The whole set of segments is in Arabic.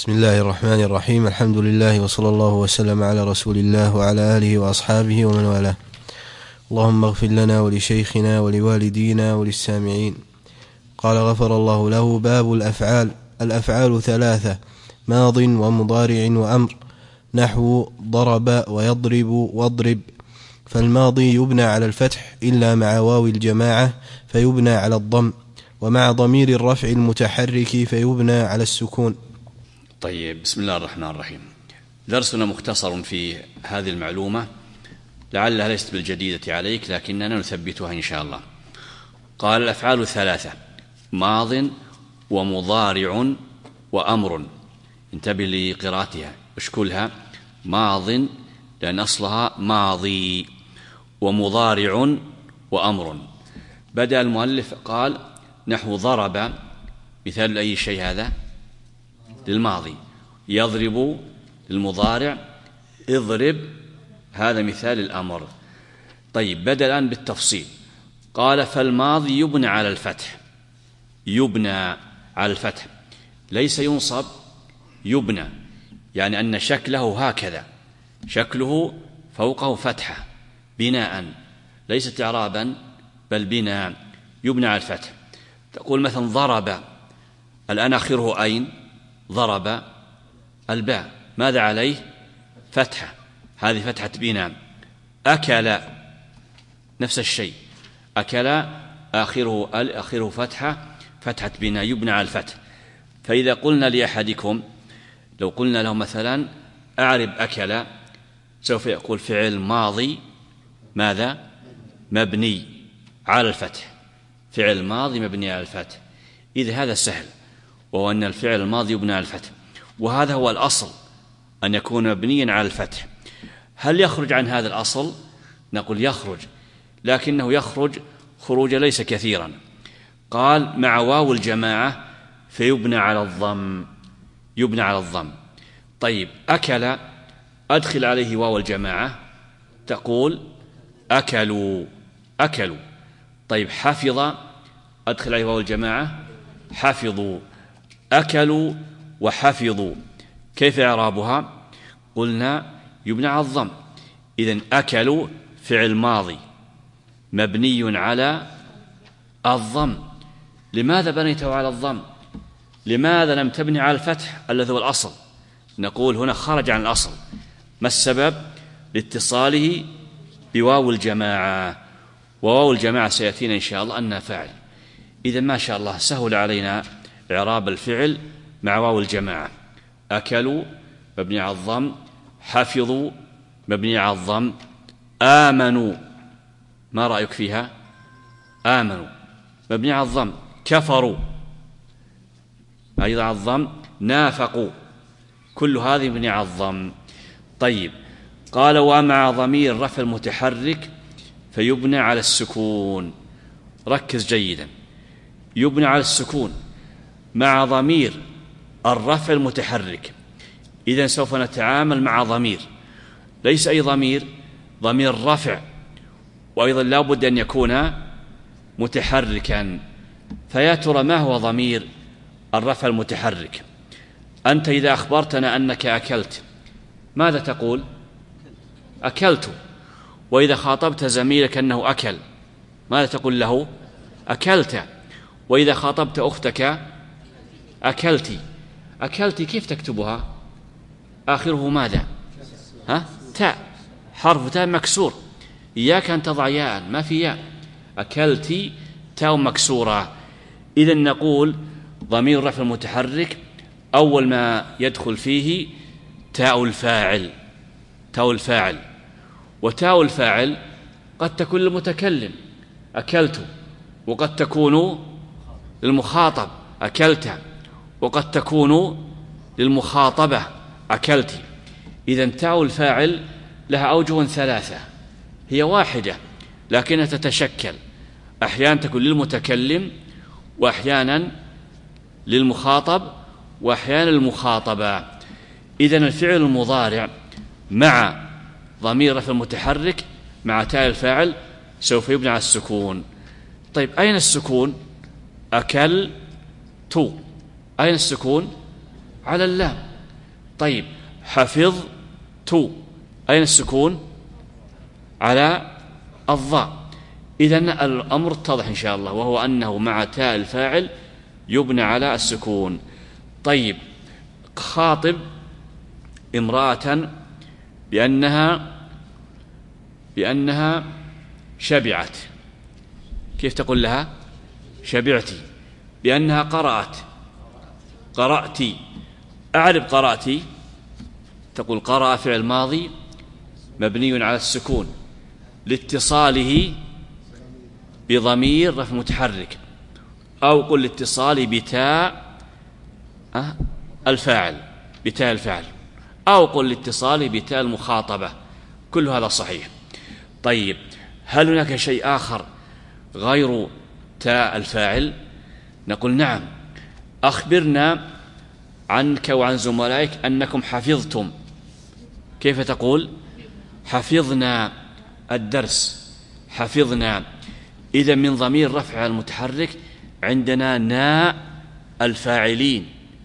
بسم الله الرحمن الرحيم. الحمد لله وصلى الله وسلم على رسول الله وعلى آله وأصحابه ومن والاه. اللهم اغفر لنا ولشيخنا ولوالدينا وللسامعين. قال غفر الله له. باب الأفعال. الأفعال ثلاثة: ماض ومضارع وأمر، نحو ضرب ويضرب واضرب. فالماضي يبنى على الفتح إلا مع واو الجماعة فيبنى على الضم، ومع ضمير الرفع المتحرك فيبنى على السكون. طيب، بسم الله الرحمن الرحيم. درسنا مختصر في هذه المعلومة، لعلها ليست بالجديدة عليك لكننا نثبتها إن شاء الله. قال: الأفعال ثلاثة: ماض ومضارع وأمر. انتبه لقراءتها، اشكلها: ماض لأن أصلها ماضي، ومضارع وأمر. بدأ المؤلف قال: نحو ضرب، مثال أي شيء هذا؟ للماضي. يضرب للمضارع. اضرب هذا مثال الأمر. طيب، بدأ الآن بالتفصيل. قال: فالماضي يبنى على الفتح. يبنى على الفتح، ليس ينصب، يبنى، يعني أن شكله هكذا، شكله فوقه فتحة، بناء، ليست إعرابا بل بناء. يبنى على الفتح. تقول مثلا ضرب، الآن آخره أين؟ ضرب الباء، ماذا عليه؟ فتحة، هذه فتحة بناء. أكل نفس الشيء، أكل آخره فتحة بناء، يبنى على الفتح. فإذا قلنا لأحدكم، لو قلنا له مثلا أعرب أكل، سوف يقول فعل ماضي ماذا؟ مبني على الفتح. فعل ماضي مبني على الفتح. إذا هذا سهل، وهو أن الفعل الماضي يبنى على الفتح، وهذا هو الأصل، أن يكون مبنيا على الفتح. هل يخرج عن هذا الأصل؟ نقول يخرج، لكنه يخرج خروج ليس كثيرا. قال: مع واو الجماعة فيبنى على الضم. يبنى على الضم. طيب، أكل، أدخل عليه واو الجماعة، تقول أكلوا. أكلوا. طيب، حفظ، أدخل عليه واو الجماعة، حفظوا. أكلوا وحفظوا. كيف إعرابها؟ قلنا يبنى على الضم. إذن أكلوا فعل ماضي مبني على الضم. لماذا بنيته على الضم؟ لماذا لم تبني على الفتح الذي هو الأصل؟ نقول هنا خرج عن الأصل. ما السبب؟ لاتصاله بواو الجماعة، وواو الجماعة سيأتينا إن شاء الله أنها فاعل. إذن ما شاء الله سهل علينا إعراب الفعل مع واو الجماعة. أكلوا مبني على الضم، حفظوا مبني على الضم، آمنوا، ما رأيك فيها؟ آمنوا مبني على الضم، كفروا أيضا على الضم، نافقوا، كل هذه مبني على الضم. طيب، قال: ومع ضمير رفع المتحرك فيبنى على السكون. ركز جيدا، يبنى على السكون مع ضمير الرفع المتحرك. إذن سوف نتعامل مع ضمير، ليس أي ضمير، ضمير رفع، وأيضا لا بد أن يكون متحركا. فيا ترى ما هو ضمير الرفع المتحرك؟ أنت إذا أخبرتنا أنك أكلت، ماذا تقول؟ أكلت. وإذا خاطبت زميلك أنه أكل، ماذا تقول له؟ أكلت. وإذا خاطبت أختك أكلتي. أكلتي كيف تكتبها؟ آخره ماذا؟ تاء، حرف تاء مكسور. إياك أن تضع ياء، ما في ياء. أكلتي تاء مكسورة. إذن نقول ضمير رفع المتحرك أول ما يدخل فيه تاء الفاعل. تاء الفاعل. وتاء الفاعل قد تكون للمتكلم أكلت، وقد تكون للمخاطب أكلت، وقد تكون للمخاطبة أكلت. إذن تاء الفاعل لها أوجه ثلاثة، هي واحدة لكنها تتشكل، أحيانا تكون للمتكلم، وأحيانا للمخاطب، وأحيانا للمخاطبة. إذن الفعل المضارع مع ضمير رفع المتحرك مع تاء الفاعل سوف يبنى على السكون. طيب، أين السكون؟ أكلت. أين السكون؟ على اللام. طيب حفظت، أين السكون؟ على الضاء. إذن الأمر اتضح إن شاء الله، وهو أنه مع تاء الفاعل يبنى على السكون. طيب خاطب امرأة بأنها شبعت، كيف تقول لها؟ شبعتي. بأنها قرأتي. أعرب قرأتي، تقول قرأ فعل ماضي مبني على السكون لاتصاله بضمير رفع متحرك، أو قل لاتصاله بتاء الفاعل، أو قل لاتصاله بتاء المخاطبة، كل هذا صحيح. طيب هل هناك شيء آخر غير تاء الفاعل؟ نقول نعم. أخبرنا عنك وعن زملائك أنكم حفظتم، كيف تقول؟ حفظنا الدرس، حفظنا. إذا من ضمير رفع المتحرك عندنا ناء الفاعلين،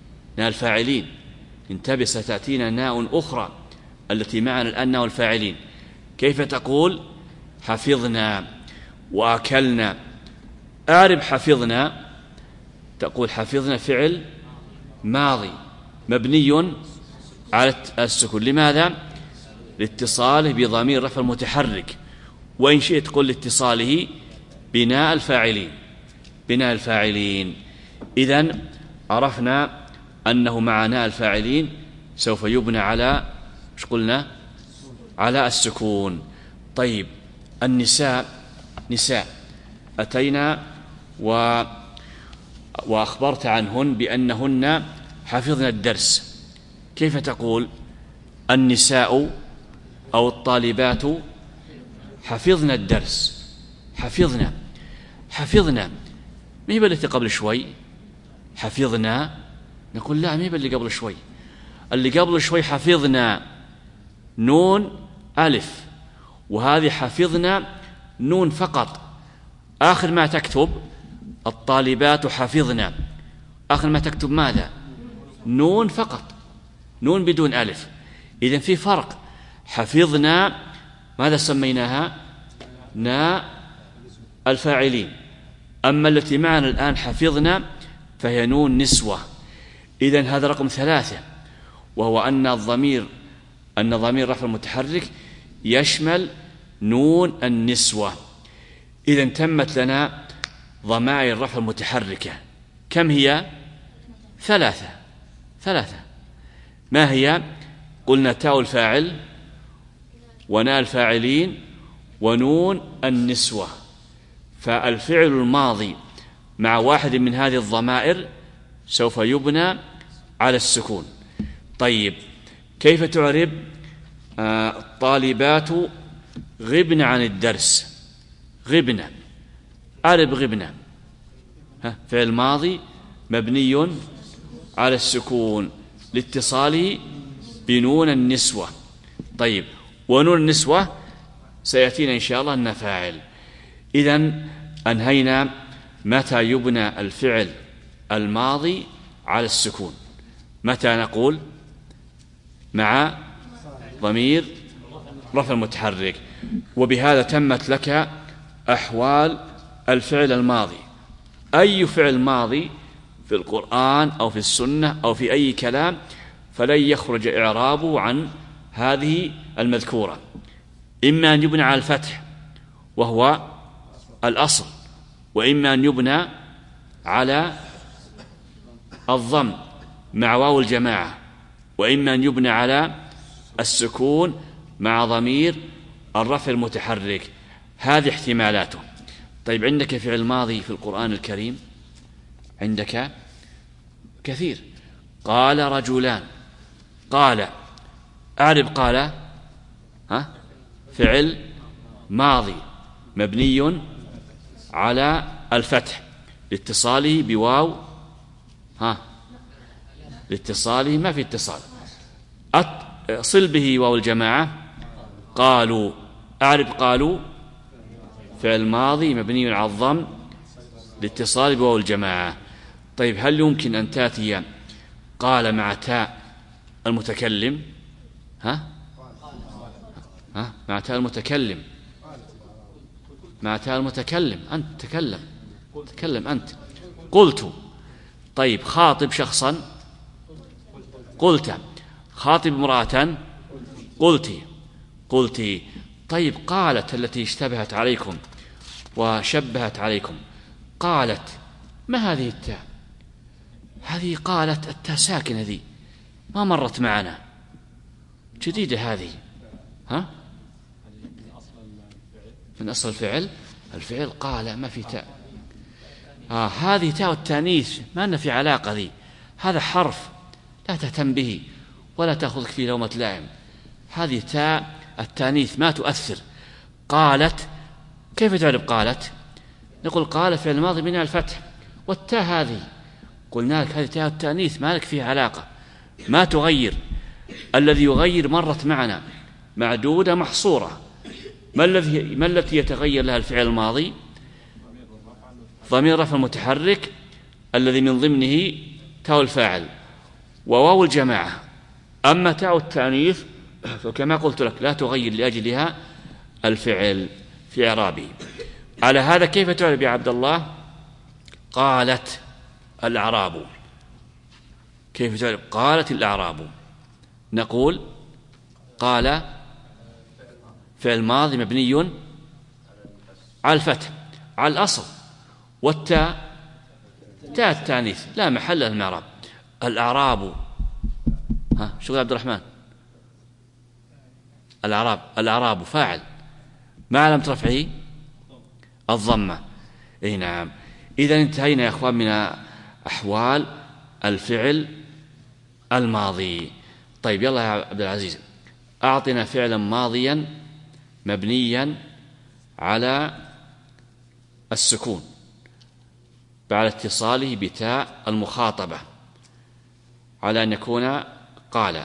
انتبه ستأتينا ناء أخرى التي معنا الآن ناء الفاعلين. كيف تقول؟ حفظنا وأكلنا. أعرب حفظنا، تقول حفظنا فعل ماضي مبني على السكون، لماذا؟ لاتصاله بضمير رفع المتحرك، وإن شئت قل لاتصاله بناء الفاعلين. إذن عرفنا أنه مع ناء الفاعلين سوف يبنى على ايش قلنا؟ على السكون. طيب النساء، أتينا وأخبرت عنهن بأنهن حفظنا الدرس، كيف تقول؟ النساء أو الطالبات حفظنا الدرس. حفظنا ما هي التي قبل شوي حفظنا؟ نقول لا، ما هي اللي قبل شوي. اللي قبل شوي حفظنا نون ألف، وهذه حفظنا نون فقط. آخر ما تكتب الطالبات حفظنا، آخر ما تكتب ماذا؟ نون فقط، نون بدون ألف. إذن في فرق. حفظنا ماذا سميناها؟ ناء الفاعلين. أما التي معنا الآن حفظنا فهي نون نسوة. إذن هذا رقم 3، وهو أن ضمير رفع المتحرك يشمل نون النسوة. إذن تمت لنا ضمائر الرفع المتحركة، كم هي؟ 3. ما هي؟ قلنا تاء الفاعل وناء الفاعلين ونون النسوة. فالفعل الماضي مع واحد من هذه الضمائر سوف يبنى على السكون. طيب كيف تعرب الطالبات غبن عن الدرس؟ غبن، أعرب غبن، فعل ماضي مبني على السكون لاتصاله بنون النسوة. طيب ونون النسوة سيأتينا إن شاء الله أنها فاعل. إذن أنهينا متى يبنى الفعل الماضي على السكون. متى نقول؟ مع ضمير رفع المتحرك. وبهذا تمت لك أحوال الفعل الماضي. أي فعل ماضي في القرآن أو في السنة أو في أي كلام فلن يخرج إعرابه عن هذه المذكورة، إما أن يبنى على الفتح وهو الأصل، وإما أن يبنى على الضم مع واو الجماعة، وإما أن يبنى على السكون مع ضمير الرفع المتحرك. هذه احتمالاته. طيب عندك فعل ماضي في القرآن الكريم؟ عندك كثير. قال رجلان، قال، أعرب قال، فعل ماضي مبني على الفتح لاتصاله بواو، لاتصاله ما في اتصال، صل به واو الجماعة. قالوا، أعرب قالوا فعل ماضي مبني على الضم لاتصال بواو الجماعة. طيب هل يمكن أن تأتي قال مع تاء المتكلم. ها مع تاء المتكلم، مع تاء المتكلم. أنت تكلم أنت. قلت. طيب خاطب شخصا، قلت. خاطب امرأة، قلت. طيب قالت التي اشتبهت عليكم وشبهت عليكم، قالت، ما هذه التاء؟ هذه قالت التاء ساكنة، ذي ما مرت معنا، جديدة هذه. من أصل الفعل قال ما في تاء. هذه تاء التانيث ما لنا في علاقة ذي، هذا حرف لا تهتم به ولا تأخذك في لومة لائم. هذه تاء التانيث ما تؤثر. قالت، كيف تعرف قالت؟ نقول قال فعل الماضي مبني على الفتح، والتاء هذه قلنا لك هذه تاء التانيث ما لك فيها علاقة، ما تغير. الذي يغير مرت معنا معدودة محصورة. ما التي يتغير لها الفعل الماضي؟ ضمير رفع المتحرك الذي من ضمنه تاء الفاعل وواو الجماعة. أما تاء التانيث فكما قلت لك لا تغير لأجلها الفعل في إعرابه. على هذا كيف تعرب يا عبد الله؟ قالت الأعراب. كيف تعرب؟ قالت الأعراب. نقول قال فعل ماضي مبني على الفتح على الأصل، والتاء تاء التانيث لا محل لها من الإعراب. الأعراب، شو عبد الرحمن؟ الأعراب فاعل، ما علامة رفعه؟ الضمة. اي نعم. إذا انتهينا يا أخوان من أحوال الفعل الماضي. طيب يلا يا عبد العزيز، أعطنا فعلا ماضيا مبنيا على السكون بعد اتصاله بتاء المخاطبة على أن يكون قال.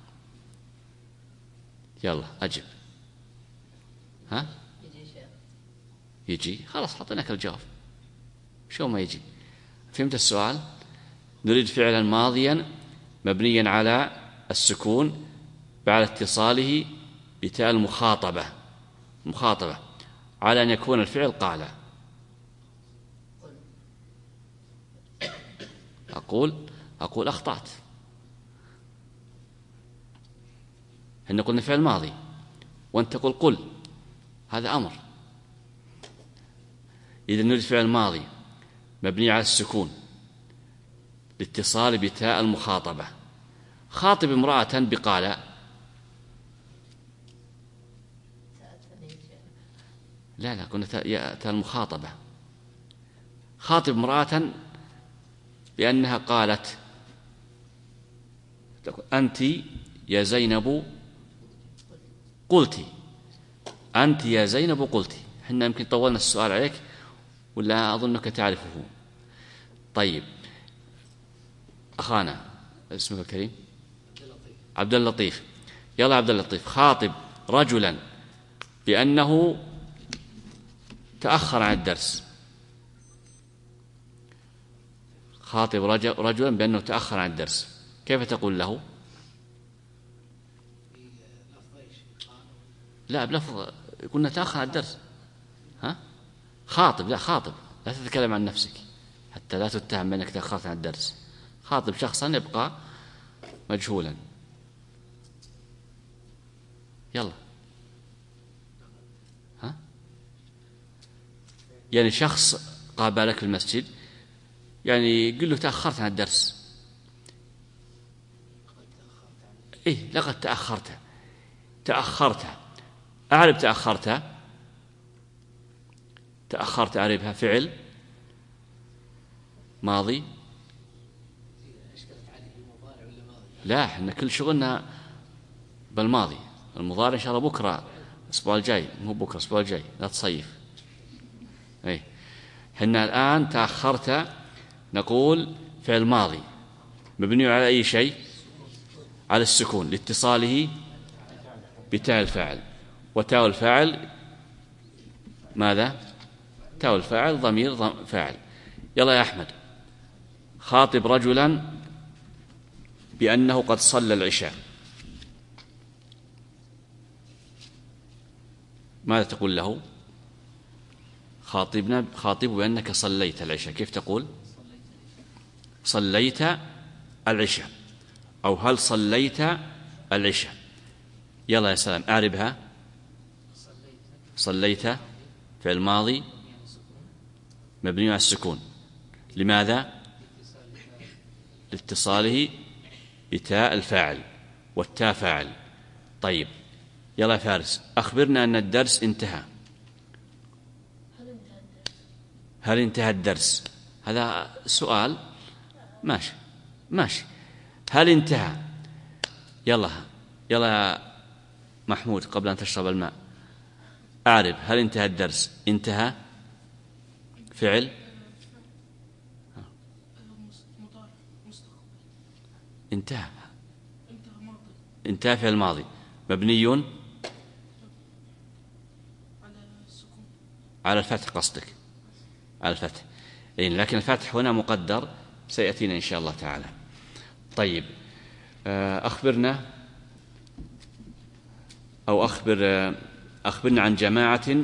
يلا أجب. يجي خلاص أعطيناك الجواب. شو ما يجي؟ فهمت السؤال؟ نريد فعلا ماضيا مبنيا على السكون بعد اتصاله بتاء المخاطبة على أن يكون الفعل قال. أقول أخطأت. إحنا قلنا فعل ماضي وأنت تقول قل، هذا أمر. إذا نريد فعل ماضي مبني على السكون لاتصال بتاء المخاطبة. خاطب امرأة بقال، لا قلنا تاء المخاطبة. خاطب امرأة بأنها قالت، أنت يا زينب قلتي، أنت يا زينب قلتي. حنا يمكن طولنا السؤال عليك ولا أظنك تعرفه. طيب أخانا اسمك الكريم عبد اللطيف. يلا عبد اللطيف، خاطب رجلا بأنه تأخر عن الدرس. خاطب رجلا بأنه تأخر عن الدرس، كيف تقول له؟ لا بلفظ، قلنا تأخر عن الدرس. خاطب، لا تتكلم عن نفسك حتى لا تتهم بأنك تأخرت عن الدرس. خاطب شخصا يبقى مجهولا. يلا. يعني شخص قابلك في المسجد، يعني قل له تأخرت عن الدرس. لقد تأخرت. أعرف تأخرت أعرفها فعل ماضي. لا احنا كل شغلنا بالماضي. المضارع إن شاء الله بكرة الأسبوع الجاي، مو بكرة الأسبوع الجاي، لا تصيف. حنا الآن تأخرت نقول فعل ماضي مبني على أي شيء؟ على السكون لاتصاله بتاء الفاعل، وتاء الفاعل ماذا؟ تاء الفاعل ضمير فاعل. يلا يا أحمد، خاطب رجلا بأنه قد صلى العشاء، ماذا تقول له؟ خاطب بأنك صليت العشاء، كيف تقول؟ صليت العشاء، أو هل صليت العشاء؟ يلا يا سلام أعربها. صليت فعل ماضي مبني على السكون، لماذا؟ لاتصاله بتاء الفاعل، والتاء فاعل. طيب يلا يا فارس أخبرنا أن الدرس انتهى. هل انتهى الدرس؟ هذا سؤال. ماشي. هل انتهى؟ يلا يا محمود قبل أن تشرب الماء أعرب هل انتهى الدرس. انتهى فعل انتهى فعل ماضي مبني على الفتح، قصدك على الفتح، لكن الفتح هنا مقدر سيأتينا إن شاء الله تعالى. طيب أخبرنا أو أخبرنا عن جماعة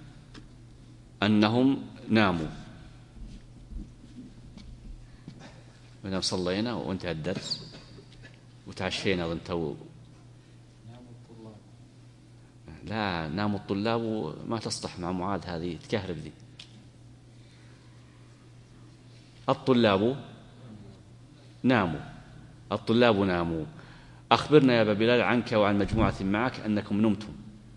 أنهم ناموا. ونام صلينا وانتهى الدرس وتعشينا أظن تو. لا ناموا الطلاب وما تصلح مع معاذ، هذه تكهرب ذي. الطلاب ناموا. أخبرنا يا أبا بلال عنك وعن مجموعة معك أنكم نمتم.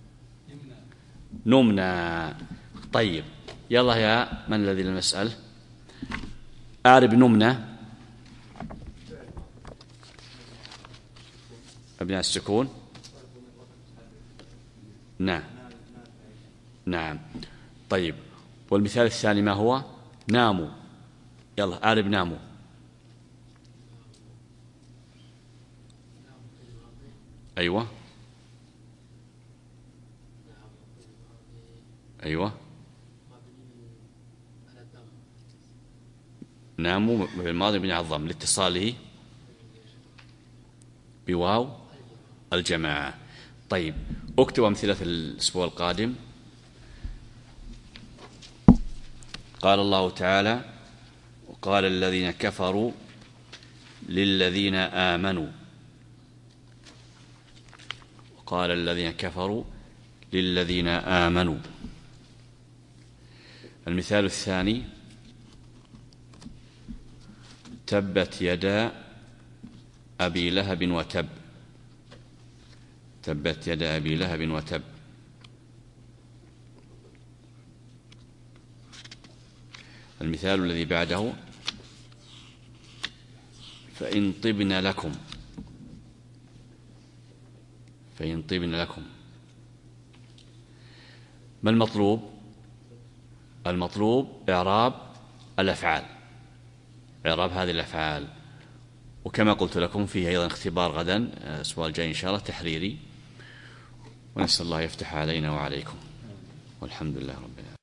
نمنا. طيب يلا يا من الذي لم يسأل أعرب نمنا. أبناء السكون. نعم. طيب والمثال الثاني ما هو؟ ناموا. يلا أعرب ناموا. أيوة ناموا بالماضي مبني على الضم لاتصاله بواو الجماعة. طيب اكتب أمثلة الأسبوع القادم. قال الله تعالى وقال الذين كفروا للذين آمنوا. قال الذين كفروا للذين آمنوا. المثال الثاني تبت يدا أبي لهب وتب. تبت يدا أبي لهب وتب. المثال الذي بعده فإن طبن لكم. ما المطلوب؟ المطلوب إعراب الأفعال، إعراب هذه الأفعال. وكما قلت لكم فيه أيضا اختبار غدا الأسبوع الجاي إن شاء الله تحريري، ونسأل الله يفتح علينا وعليكم، والحمد لله رب العالمين.